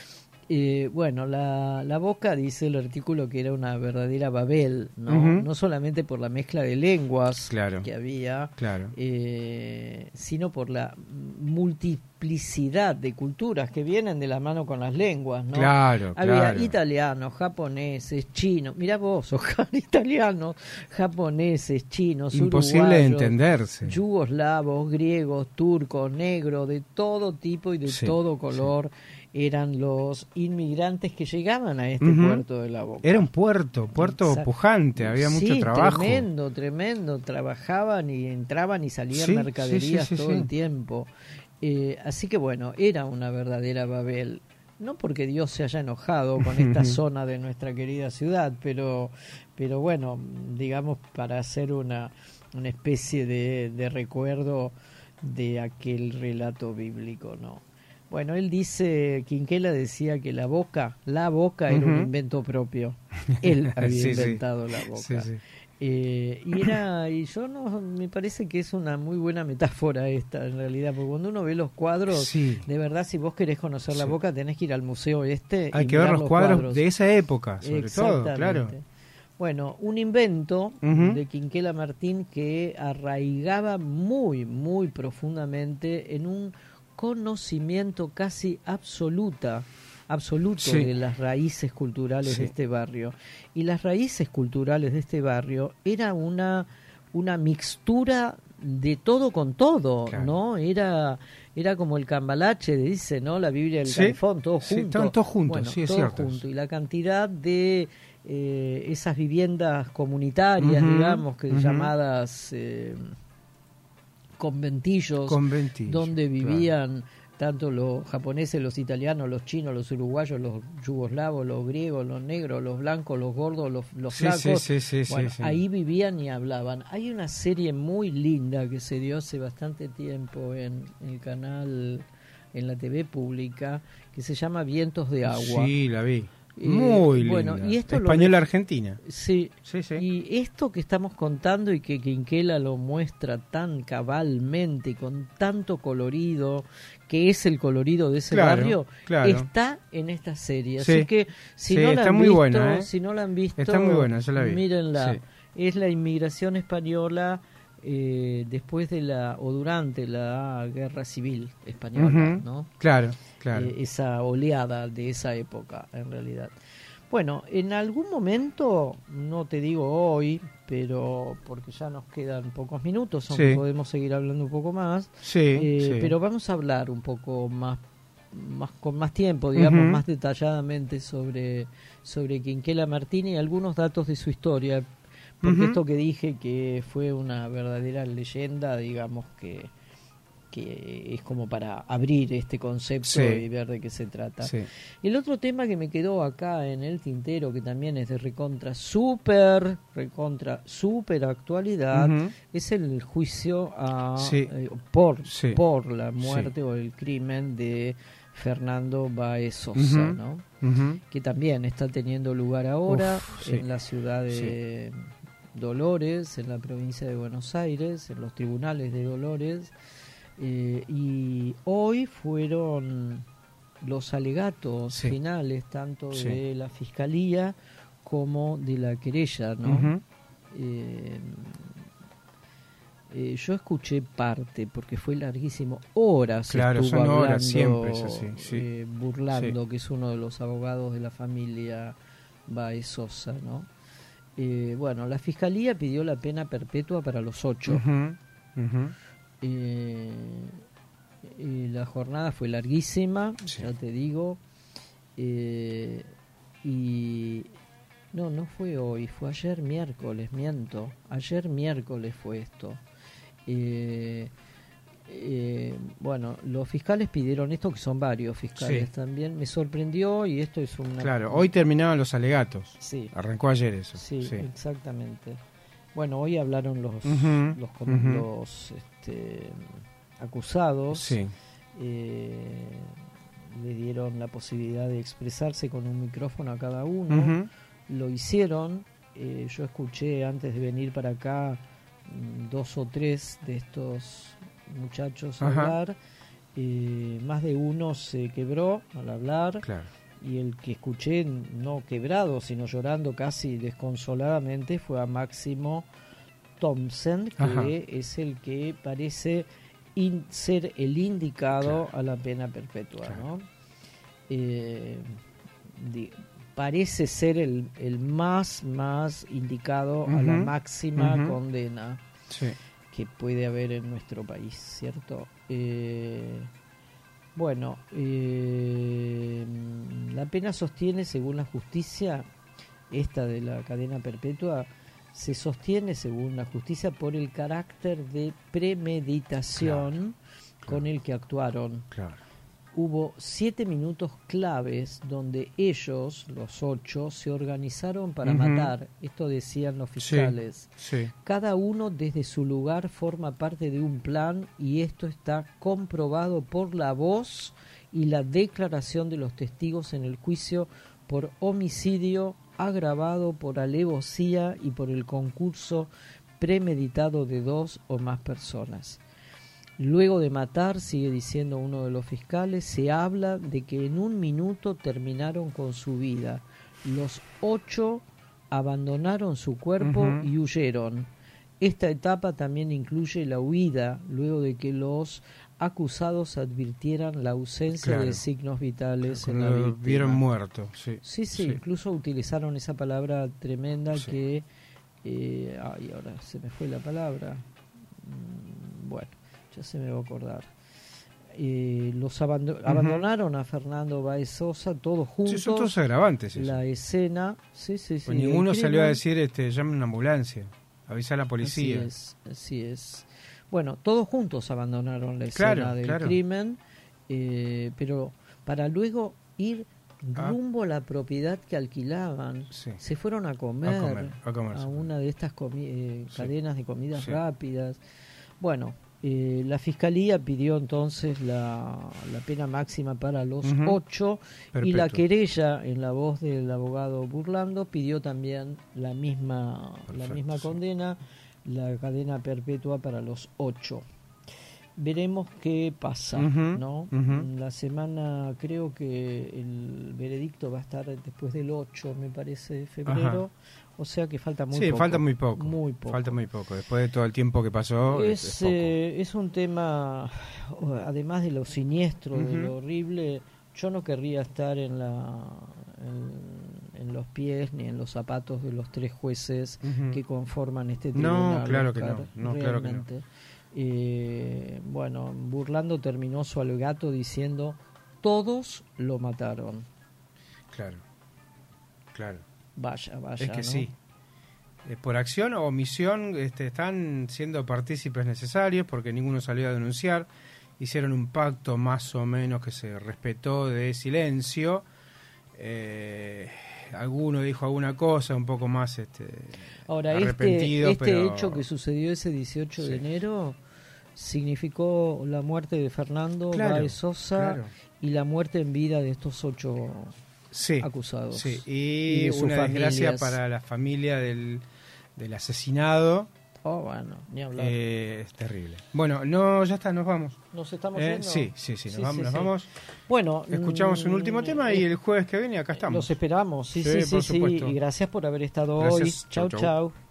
Eh, bueno, la, la Boca dice el artículo que era una verdadera Babel, ¿no? Uh-huh. No solamente por la mezcla de lenguas claro. que había, claro. eh, sino por la multiplicidad de culturas que vienen de la mano con las lenguas, ¿no? Claro, había claro. italianos, japoneses, chinos, mirá vos, Oscar, italianos, japoneses, chinos, imposible uruguayos, de entenderse, yugoslavos, griegos, turcos, negros, de todo tipo y de sí, todo color. Sí. Eran los inmigrantes que llegaban a este uh-huh. puerto de la Boca. Era un puerto, puerto Exacto. pujante, había mucho sí, trabajo. Tremendo, tremendo. Trabajaban y entraban y salían sí, mercaderías sí, sí, sí, todo sí. el tiempo. Eh, así que bueno, era una verdadera Babel. No porque Dios se haya enojado con esta zona de nuestra querida ciudad, pero, pero bueno, digamos para hacer una, una especie de, de recuerdo de aquel relato bíblico, ¿no? Bueno, él dice, Quinquela decía que la boca, la boca era uh-huh. un invento propio. Él había sí, inventado sí. la boca. Sí, sí. Eh, y era, y yo no, me parece que es una muy buena metáfora esta, en realidad, porque cuando uno ve los cuadros, sí. de verdad, si vos querés conocer la sí. boca, tenés que ir al museo este. Hay y que ver los, los cuadros, cuadros de esa época, sobre todo, claro. Bueno, un invento uh-huh. de Quinquela Martín que arraigaba muy, muy profundamente en un conocimiento casi absoluta, absoluto sí. de las raíces culturales sí. de este barrio. Y las raíces culturales de este barrio era una, una mixtura de todo con todo, claro. ¿no? Era era como el cambalache, dice, ¿no? La Biblia del sí. Califón, todos sí, juntos. Estaban todos juntos, bueno, sí, es todos cierto. juntos. Y la cantidad de eh, esas viviendas comunitarias, uh-huh. digamos, que uh-huh. llamadas... Eh, conventillos, conventillos donde vivían claro. tanto los japoneses, los italianos, los chinos, los uruguayos, los yugoslavos, los griegos, los negros, los blancos, los gordos, los, los sí, flacos. Sí, sí, sí, bueno, sí, sí. ahí vivían y hablaban. Hay una serie muy linda que se dio hace bastante tiempo en el canal, en la T V pública, que se llama Vientos de Agua. Sí, la vi. Eh, Muy linda. Bueno, y esto Española lo... Argentina. Sí, sí, sí. Y esto que estamos contando y que Quinquela lo muestra tan cabalmente, con tanto colorido, que es el colorido de ese claro, barrio, claro. está en esta serie. Sí. Así que si sí, no la está han muy visto, buena, ¿eh? si no la han visto, está muy buena, yo la vi. mírenla. Sí. Es la inmigración española eh, después de la o durante la Guerra Civil española, uh-huh. ¿no? Claro, claro. Eh, esa oleada de esa época, en realidad. Bueno, en algún momento, no te digo hoy, pero porque ya nos quedan pocos minutos, aunque sí. podemos seguir hablando un poco más, sí, eh, sí. pero vamos a hablar un poco más, más con más tiempo, digamos, uh-huh. más detalladamente sobre, sobre Quinquela Martín y algunos datos de su historia, porque uh-huh. esto que dije que fue una verdadera leyenda, digamos que... que es como para abrir este concepto sí. y ver de qué se trata. Sí. El otro tema que me quedó acá en el tintero, que también es de recontra súper, recontra súper actualidad, uh-huh. es el juicio a, sí. eh, por, sí. por la muerte sí. o el crimen de Fernando Báez Sosa, uh-huh. ¿no? Uh-huh. Que también está teniendo lugar ahora Uf, sí. en la ciudad de sí. Dolores, en la provincia de Buenos Aires, en los tribunales de Dolores. Eh, y hoy fueron los alegatos sí. finales tanto sí. de la fiscalía como de la querella, ¿no? Uh-huh. Eh, Eh, yo escuché parte porque fue larguísimo, horas claro, estuvo son hablando, horas, siempre es así, sí. eh, Burlando, sí. que es uno de los abogados de la familia Baez Sosa, ¿no? Eh, bueno, la fiscalía pidió la pena perpetua para los ocho. Uh-huh, uh-huh. Eh, y la jornada fue larguísima, sí. ya te digo. Eh, y no, no fue hoy, fue ayer miércoles, miento. Ayer miércoles fue esto. Eh, eh, bueno, los fiscales pidieron esto, que son varios fiscales sí. también. Me sorprendió y esto es una... Claro, hoy terminaban los alegatos. Sí. Arrancó ayer eso. Sí, sí. exactamente. Bueno, hoy hablaron los, uh-huh, los, uh-huh. los este, acusados. Sí. Eh, le dieron la posibilidad de expresarse con un micrófono a cada uno. Uh-huh. Lo hicieron. Eh, yo escuché antes de venir para acá dos o tres de estos muchachos Ajá. hablar. Eh, más de uno se quebró al hablar. Claro. Y el que escuché, no quebrado, sino llorando casi desconsoladamente, fue a Máximo Thompson, que Ajá. es el que parece in, ser el indicado claro. a la pena perpetua, claro. ¿no? Eh, di, parece ser el, el más, más indicado uh-huh. a la máxima uh-huh. condena sí. que puede haber en nuestro país, ¿cierto? Eh, Bueno, eh, la pena sostiene, según la justicia, esta de la cadena perpetua, se sostiene, según la justicia, por el carácter de premeditación claro, con claro. el que actuaron. Claro. Hubo siete minutos claves donde ellos, los ocho, se organizaron para uh-huh. matar. Esto decían los fiscales. Sí, sí. Cada uno desde su lugar forma parte de un plan y esto está comprobado por la voz y la declaración de los testigos en el juicio por homicidio agravado por alevosía y por el concurso premeditado de dos o más personas. Luego de matar, sigue diciendo uno de los fiscales, se habla de que en un minuto terminaron con su vida. Los ocho abandonaron su cuerpo uh-huh. y huyeron. Esta etapa también incluye la huida, luego de que los acusados advirtieran la ausencia claro. de signos vitales Cuando en la víctima. Vieron muerto, sí. Sí, sí, sí. incluso utilizaron esa palabra tremenda sí. que... Eh, ay, ahora se me fue la palabra. Bueno. Ya se me va a acordar. Eh, los abando- uh-huh. abandonaron a Fernando Baez Sosa todos juntos. Sí, son todos agravantes. Eso. La escena, sí, sí, sí. Pues ninguno salió a decir, este, llamen una ambulancia, avisa a la policía. Así es, así es. Bueno, todos juntos abandonaron la claro, escena del claro. crimen, eh, pero para luego ir ah. rumbo a la propiedad que alquilaban, sí. se fueron a comer a, comer, a, comer, a una de estas comi- eh, sí. cadenas de comidas sí. rápidas. Bueno. Eh, la fiscalía pidió entonces la, la pena máxima para los uh-huh. ocho Perpetuo. Y la querella, en la voz del abogado Burlando, pidió también la misma, Perfecto, la misma condena, sí. la cadena perpetua para los ocho. Veremos qué pasa, uh-huh. ¿no? Uh-huh. La semana, creo que el veredicto va a estar después del ocho, me parece, de febrero. Ajá. O sea que falta muy sí, poco. Sí, falta muy poco. Muy poco. Falta muy poco. Después de todo el tiempo que pasó, es, es, es, poco. Eh, es un tema, además de lo siniestro, uh-huh. de lo horrible, yo no querría estar en la en, en los pies ni en los zapatos de los tres jueces uh-huh. que conforman este tribunal. No, claro Oscar, que no. no realmente. Claro que no. Eh, bueno, Burlando terminó su alegato diciendo, todos lo mataron. Claro, claro. Vaya, vaya. Es que ¿no? sí. Eh, por acción o omisión este, están siendo partícipes necesarios porque ninguno salió a denunciar. Hicieron un pacto más o menos que se respetó de silencio. Eh, alguno dijo alguna cosa un poco más este, Ahora, arrepentido. Este, este pero... hecho que sucedió ese dieciocho sí. de enero significó la muerte de Fernando claro, Baez Sosa claro. y la muerte en vida de estos ocho sí, acusados. Sí. Y, y una familias. desgracia para la familia del, del asesinado. Oh, bueno, ni hablar. Eh, es terrible. Bueno, no, ya está, nos vamos. ¿Nos estamos eh, yendo? Sí, sí, sí, nos sí, vamos. sí, Nos sí. vamos. Bueno, escuchamos un último mm, tema y el jueves que viene acá estamos. Los esperamos, sí, sí, sí, sí, por sí. supuesto. Y gracias por haber estado Gracias. hoy. Chau, chau. chau.